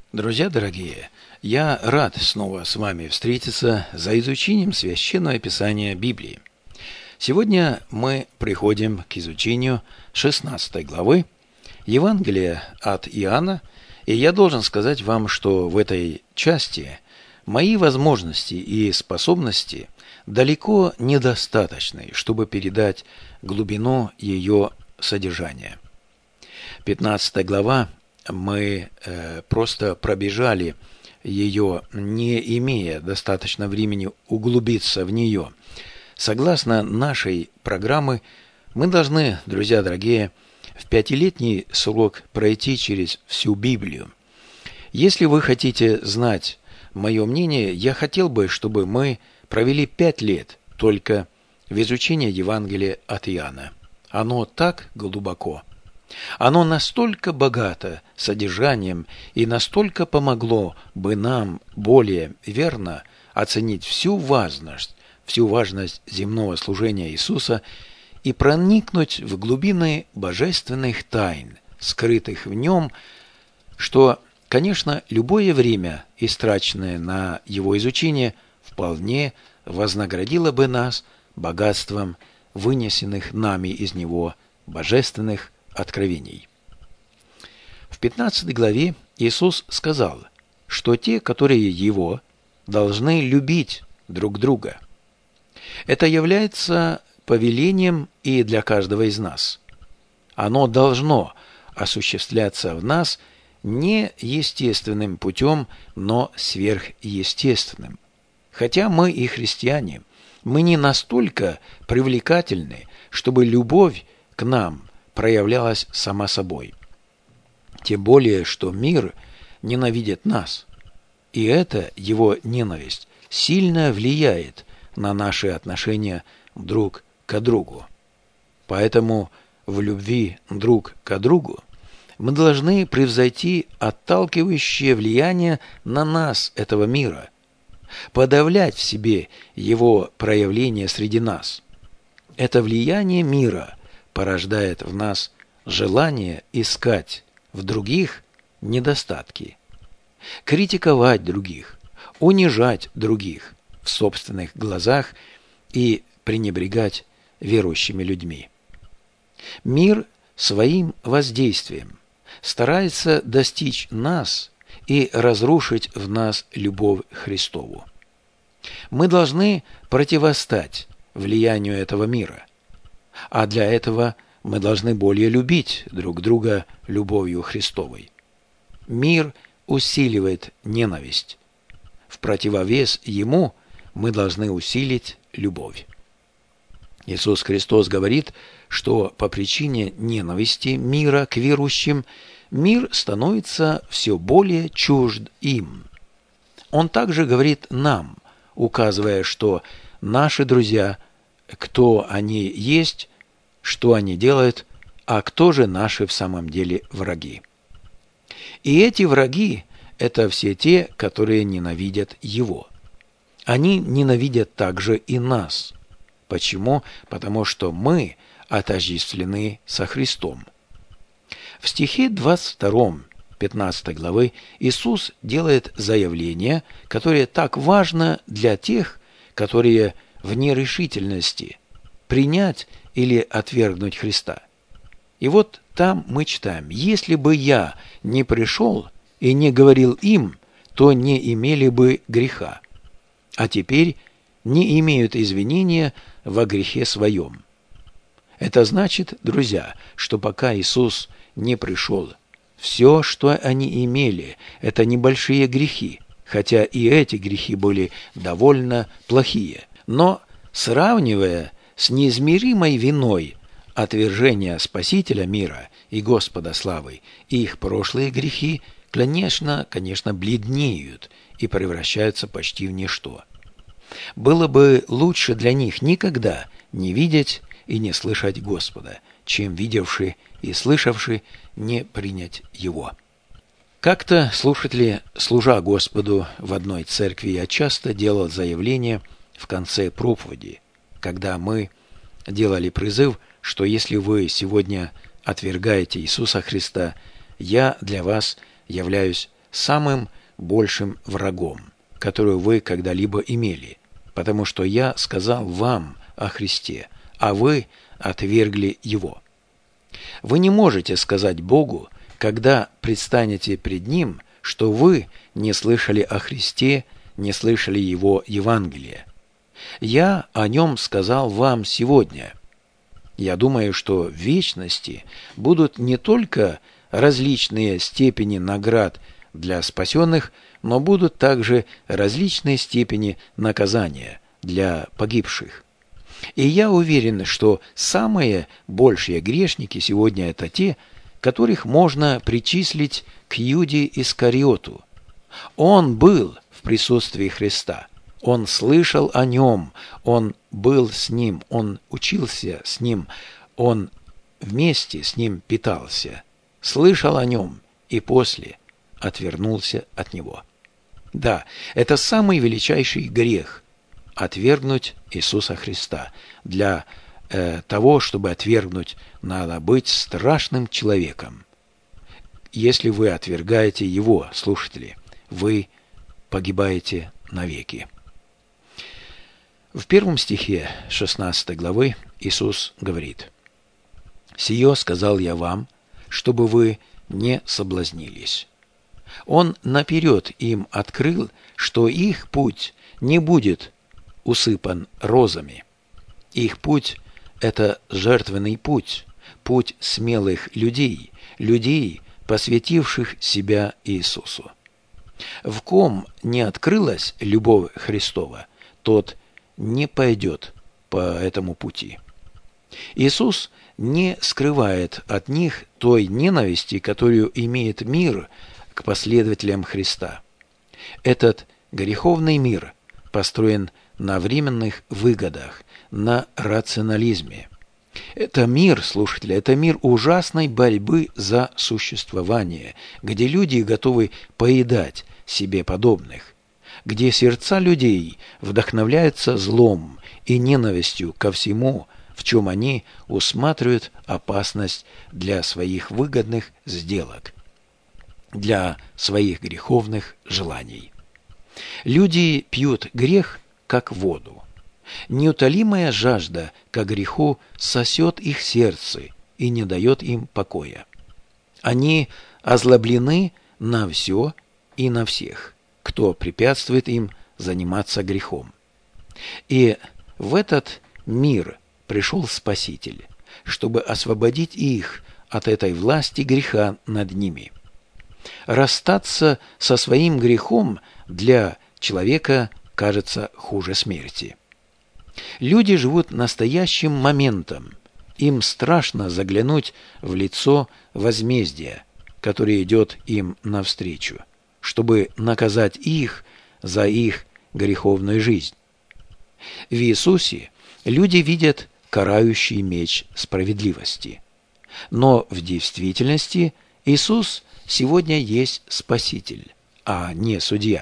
Друзья дорогие, я рад снова с вами встретиться за изучением Священного Писания Библии. Сегодня мы приходим к изучению 16 главы Евангелия от Иоанна, и я должен сказать вам, что в этой части мои возможности и способности далеко недостаточны, чтобы передать глубину ее содержания. 15 глава мы просто пробежали ее, не имея достаточно времени углубиться в нее. Согласно нашей программы, мы должны, друзья дорогие, в 5-летний срок пройти через всю Библию. Если вы хотите знать мое мнение, я хотел бы, чтобы мы провели 5 лет только в изучении Евангелия от Иоанна. Оно так глубоко. Оно настолько богато содержанием и настолько помогло бы нам более верно оценить всю важность земного служения Иисуса и проникнуть в глубины божественных тайн, скрытых в нем, что, конечно, любое время, истраченное на его изучение, вполне вознаградило бы нас богатством вынесенных нами из него божественных откровений. В 15 главе Иисус сказал, что те, которые Его, должны любить друг друга. Это является повелением и для каждого из нас. Оно должно осуществляться в нас не естественным путем, но сверхъестественным. Хотя мы и христиане, мы не настолько привлекательны, чтобы любовь к нам проявлялась сама собой. Тем более, что мир ненавидит нас, и эта его ненависть сильно влияет на наши отношения друг к другу. Поэтому в любви друг к другу мы должны превзойти отталкивающее влияние на нас этого мира, подавлять в себе его проявление среди нас. Это влияние мира порождает в нас желание искать в других недостатки, критиковать других, унижать других в собственных глазах и пренебрегать верующими людьми. Мир своим воздействием старается достичь нас и разрушить в нас любовь к Христову. Мы должны противостать влиянию этого мира. А для этого мы должны более любить друг друга любовью Христовой. Мир усиливает ненависть. В противовес ему мы должны усилить любовь. Иисус Христос говорит, что по причине ненависти мира к верующим мир становится все более чужд им. Он также говорит нам, указывая, что наши друзья, кто они есть, что они делают, а кто же наши в самом деле враги. И эти враги – это все те, которые ненавидят Его. Они ненавидят также и нас. Почему? Потому что мы отождествлены со Христом. В стихе 22, 15 главы Иисус делает заявление, которое так важно для тех, которые в нерешительности принять или отвергнуть Христа. И вот там мы читаем: «Если бы я не пришел и не говорил им, то не имели бы греха, а теперь не имеют извинения во грехе своем». Это значит, друзья, что пока Иисус не пришел, все, что они имели, это небольшие грехи, хотя и эти грехи были довольно плохие. Но, сравнивая с неизмеримой виной отвержения Спасителя мира и Господа славы, их прошлые грехи, конечно, бледнеют и превращаются почти в ничто. Было бы лучше для них никогда не видеть и не слышать Господа, чем видевший и слышавший не принять Его. Как-то слушатели, служа Господу в одной церкви, я часто делал заявление в конце проповеди, когда мы делали призыв, что если вы сегодня отвергаете Иисуса Христа, я для вас являюсь самым большим врагом, которую вы когда-либо имели, потому что я сказал вам о Христе, а вы отвергли Его. Вы не можете сказать Богу, когда предстанете пред Ним, что вы не слышали о Христе, не слышали Его Евангелия. Я о Нем сказал вам сегодня. Я думаю, что в вечности будут не только различные степени наград для спасенных, но будут также различные степени наказания для погибших. И я уверен, что самые большие грешники сегодня это те, которых можно причислить к Иуде Искариоту. Он был в присутствии Христа, он слышал о Нем, он был с Ним, он учился с Ним, он вместе с Ним питался, слышал о Нем и после отвернулся от Него. Да, это самый величайший грех – отвергнуть Иисуса Христа. Для того, чтобы отвергнуть, надо быть страшным человеком. Если вы отвергаете Его, слушатели, вы погибаете навеки. В 1 стихе 16 главы Иисус говорит: «Сие сказал я вам, чтобы вы не соблазнились». Он наперед им открыл, что их путь не будет усыпан розами. Их путь – это жертвенный путь, путь смелых людей, людей, посвятивших себя Иисусу. В ком не открылась любовь Христова, тот не пойдет по этому пути. Иисус не скрывает от них той ненависти, которую имеет мир к последователям Христа. Этот греховный мир построен на временных выгодах, на рационализме. Это мир, слушатели, это мир ужасной борьбы за существование, где люди готовы поедать себе подобных, где сердца людей вдохновляются злом и ненавистью ко всему, в чем они усматривают опасность для своих выгодных сделок, для своих греховных желаний. Люди пьют грех, как воду. Неутолимая жажда ко греху сосет их сердце и не дает им покоя. Они озлоблены на все и на всех, кто препятствует им заниматься грехом. И в этот мир пришел Спаситель, чтобы освободить их от этой власти греха над ними. Расстаться со своим грехом для человека кажется хуже смерти. Люди живут настоящим моментом. Им страшно заглянуть в лицо возмездия, которое идет им навстречу, чтобы наказать их за их греховную жизнь. В Иисусе люди видят карающий меч справедливости. Но в действительности Иисус сегодня есть Спаситель, а не судья.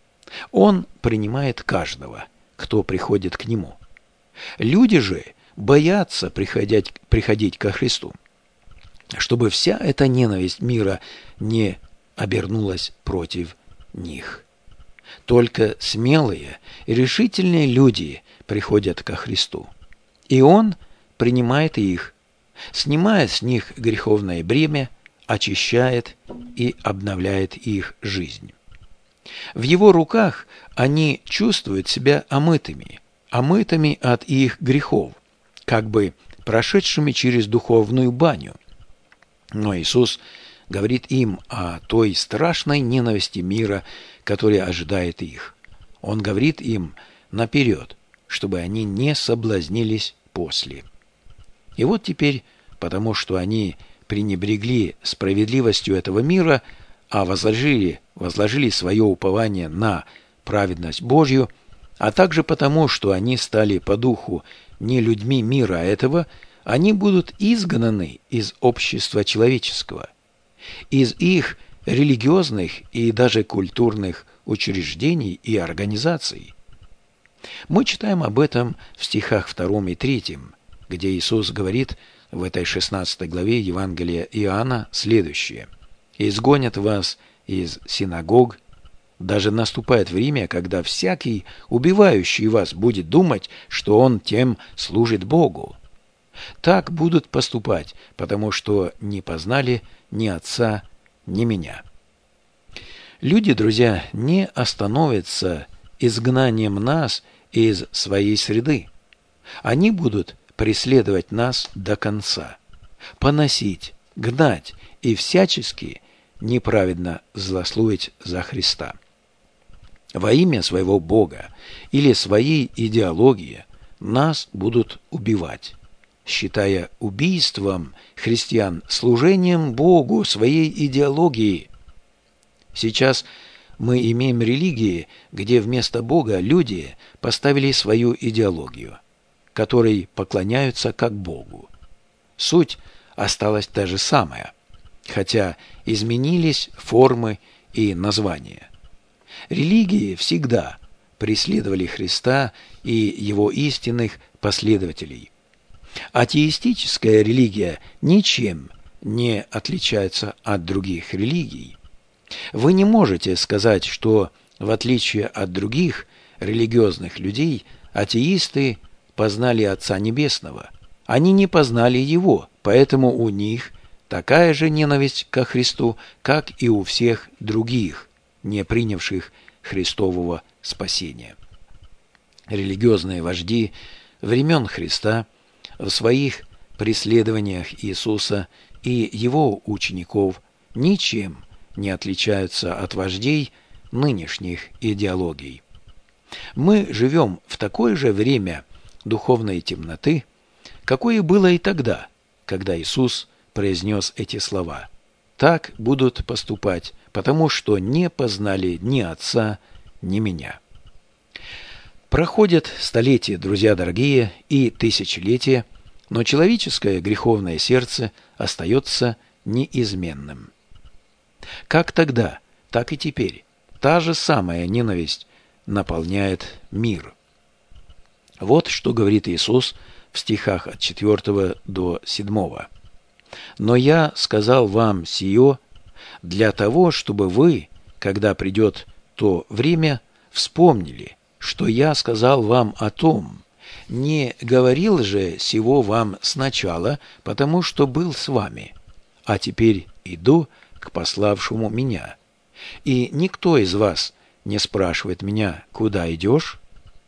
Он принимает каждого, кто приходит к Нему. Люди же боятся приходить ко Христу, чтобы вся эта ненависть мира не обернулась против них. Только смелые и решительные люди приходят ко Христу, и Он принимает их, снимает с них греховное бремя, очищает и обновляет их жизнь. В Его руках они чувствуют себя омытыми от их грехов, как бы прошедшими через духовную баню. Но Иисус говорит им о той страшной ненависти мира, которая ожидает их. Он говорит им наперед, чтобы они не соблазнились после. И вот теперь, потому что они пренебрегли справедливостью этого мира, а возложили свое упование на праведность Божью, а также потому, что они стали по духу не людьми мира этого, они будут изгнаны из общества человеческого, из их религиозных и даже культурных учреждений и организаций. Мы читаем об этом в стихах 2 и 3, где Иисус говорит в этой 16 главе Евангелия Иоанна следующее: «Изгонят вас из синагог. Даже наступает время, когда всякий, убивающий вас, будет думать, что он тем служит Богу. Так будут поступать, потому что не познали ни Отца, ни Меня. Люди, друзья, не остановятся изгнанием нас из своей среды. Они будут преследовать нас до конца, поносить, гнать и всячески неправедно злословить за Христа. Во имя своего Бога или своей идеологии нас будут убивать, считая убийством христиан служением Богу своей идеологии. Сейчас мы имеем религии, где вместо Бога люди поставили свою идеологию, которой поклоняются как Богу. Суть осталась та же самая, хотя изменились формы и названия. Религии всегда преследовали Христа и его истинных последователей. Атеистическая религия ничем не отличается от других религий. Вы не можете сказать, что, в отличие от других религиозных людей, атеисты познали Отца Небесного. Они не познали Его, поэтому у них такая же ненависть ко Христу, как и у всех других, не принявших Христового спасения. Религиозные вожди времен Христа в своих преследованиях Иисуса и Его учеников ничем не отличаются от вождей нынешних идеологий. Мы живем в такое же время духовной темноты, какое было и тогда, когда Иисус произнес эти слова. Так будут поступать, потому что не познали ни Отца, ни Меня. Проходят столетия, друзья дорогие, и тысячелетия, но человеческое греховное сердце остается неизменным. Как тогда, так и теперь та же самая ненависть наполняет мир. Вот что говорит Иисус в стихах от 4 до 7. «Но я сказал вам сие для того, чтобы вы, когда придет то время, вспомнили, что я сказал вам о том. Не говорил же сего вам сначала, потому что был с вами, а теперь иду к пославшему меня. И никто из вас не спрашивает меня, куда идешь?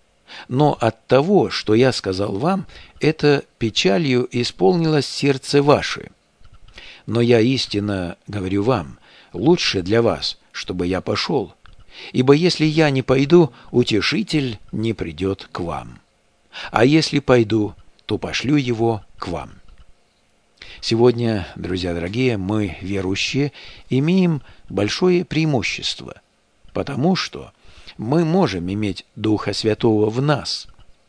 Но от того, что я сказал вам, это печалью исполнилось сердце ваше. Но я истинно говорю вам, лучше для вас, чтобы я пошел. Ибо если я не пойду, Утешитель не придет к вам. А если пойду, то пошлю его к вам». Сегодня, друзья дорогие, мы, верующие, имеем большое преимущество, потому что мы можем иметь Духа Святого в нас.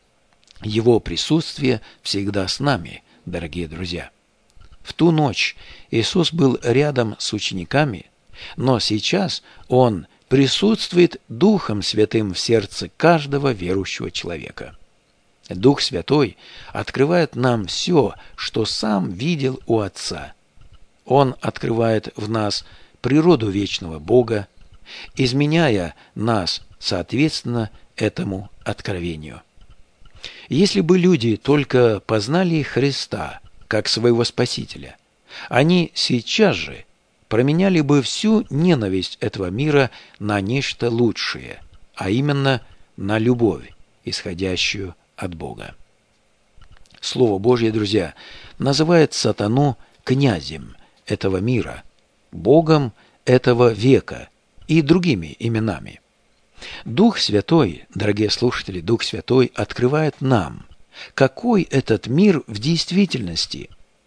Его присутствие всегда с нами, дорогие друзья. В ту ночь Иисус был рядом с учениками, но сейчас Он присутствует Духом Святым в сердце каждого верующего человека. Дух Святой открывает нам все, что Сам видел у Отца. Он открывает в нас природу вечного Бога, изменяя нас соответственно этому откровению. Если бы люди только познали Христа как своего Спасителя, они сейчас же променяли бы всю ненависть этого мира на нечто лучшее, а именно на любовь, исходящую от Бога. Слово Божье, друзья, называет сатану князем этого мира, Богом этого века и другими именами. Дух Святой, дорогие слушатели, Дух Святой открывает нам, какой этот мир в действительности.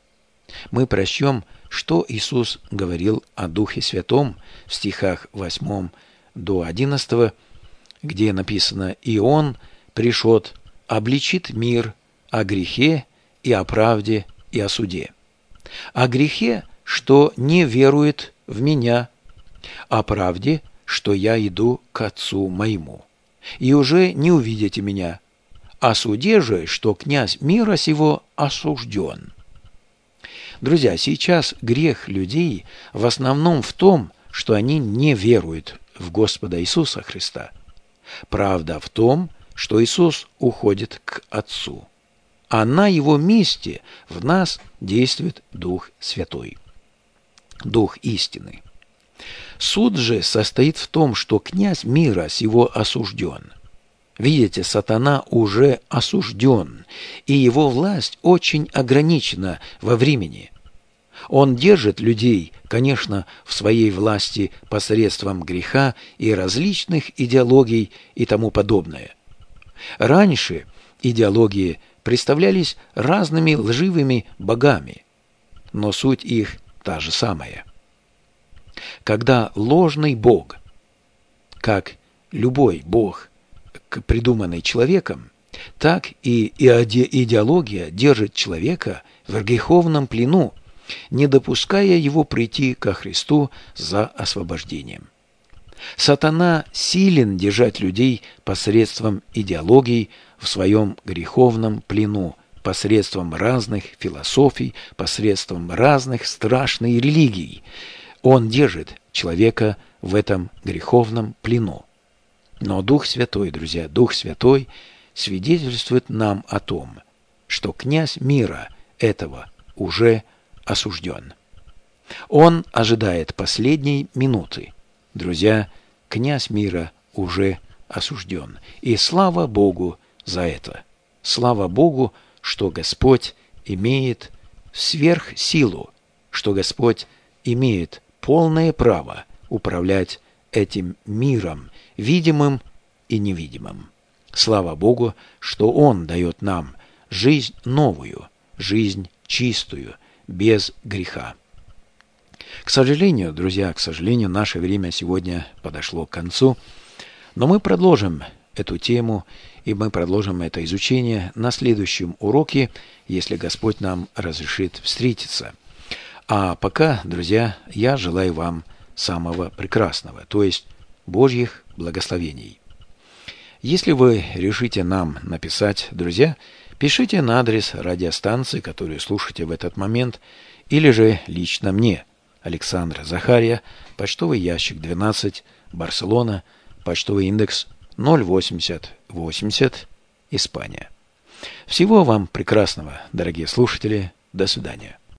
Мы прочтем, что Иисус говорил о Духе Святом в стихах 8 до 11, где написано: «И Он пришед, обличит мир о грехе и о правде и о суде. О грехе, что не верует в Меня, о правде, что я иду к Отцу моему, и уже не увидите Меня, о суде же, что князь мира сего осужден». Друзья, сейчас грех людей в основном в том, что они не веруют в Господа Иисуса Христа. Правда в том, что Иисус уходит к Отцу, а на Его месте в нас действует Дух Святой, Дух истины. Суд же состоит в том, что князь мира сего осужден. Видите, сатана уже осужден, и его власть очень ограничена во времени. Он держит людей, конечно, в своей власти посредством греха и различных идеологий и тому подобное. Раньше идеологии представлялись разными лживыми богами, но суть их та же самая. Когда ложный бог, как любой бог, придуманный человеком, так и идеология держит человека в греховном плену, не допуская его прийти ко Христу за освобождением. Сатана силен держать людей посредством идеологий в своем греховном плену, посредством разных философий, посредством разных страшных религий. Он держит человека в этом греховном плену. Но Дух Святой, друзья, Дух Святой свидетельствует нам о том, что князь мира этого уже осужден. Он ожидает последней минуты. Друзья, князь мира уже осужден. И слава Богу за это. Слава Богу, что Господь имеет сверхсилу, что Господь имеет полное право управлять этим миром, видимым и невидимым. Слава Богу, что Он дает нам жизнь новую, жизнь чистую, без греха. К сожалению, друзья, наше время сегодня подошло к концу, но мы продолжим эту тему, и мы продолжим это изучение на следующем уроке, если Господь нам разрешит встретиться. А пока, друзья, я желаю вам самого прекрасного, то есть Божьих благословений. Если вы решите нам написать, друзья, пишите на адрес радиостанции, которую слушаете в этот момент, или же лично мне, Александр Захария, почтовый ящик 12, Барселона, почтовый индекс 08080, Испания. Всего вам прекрасного, дорогие слушатели. До свидания.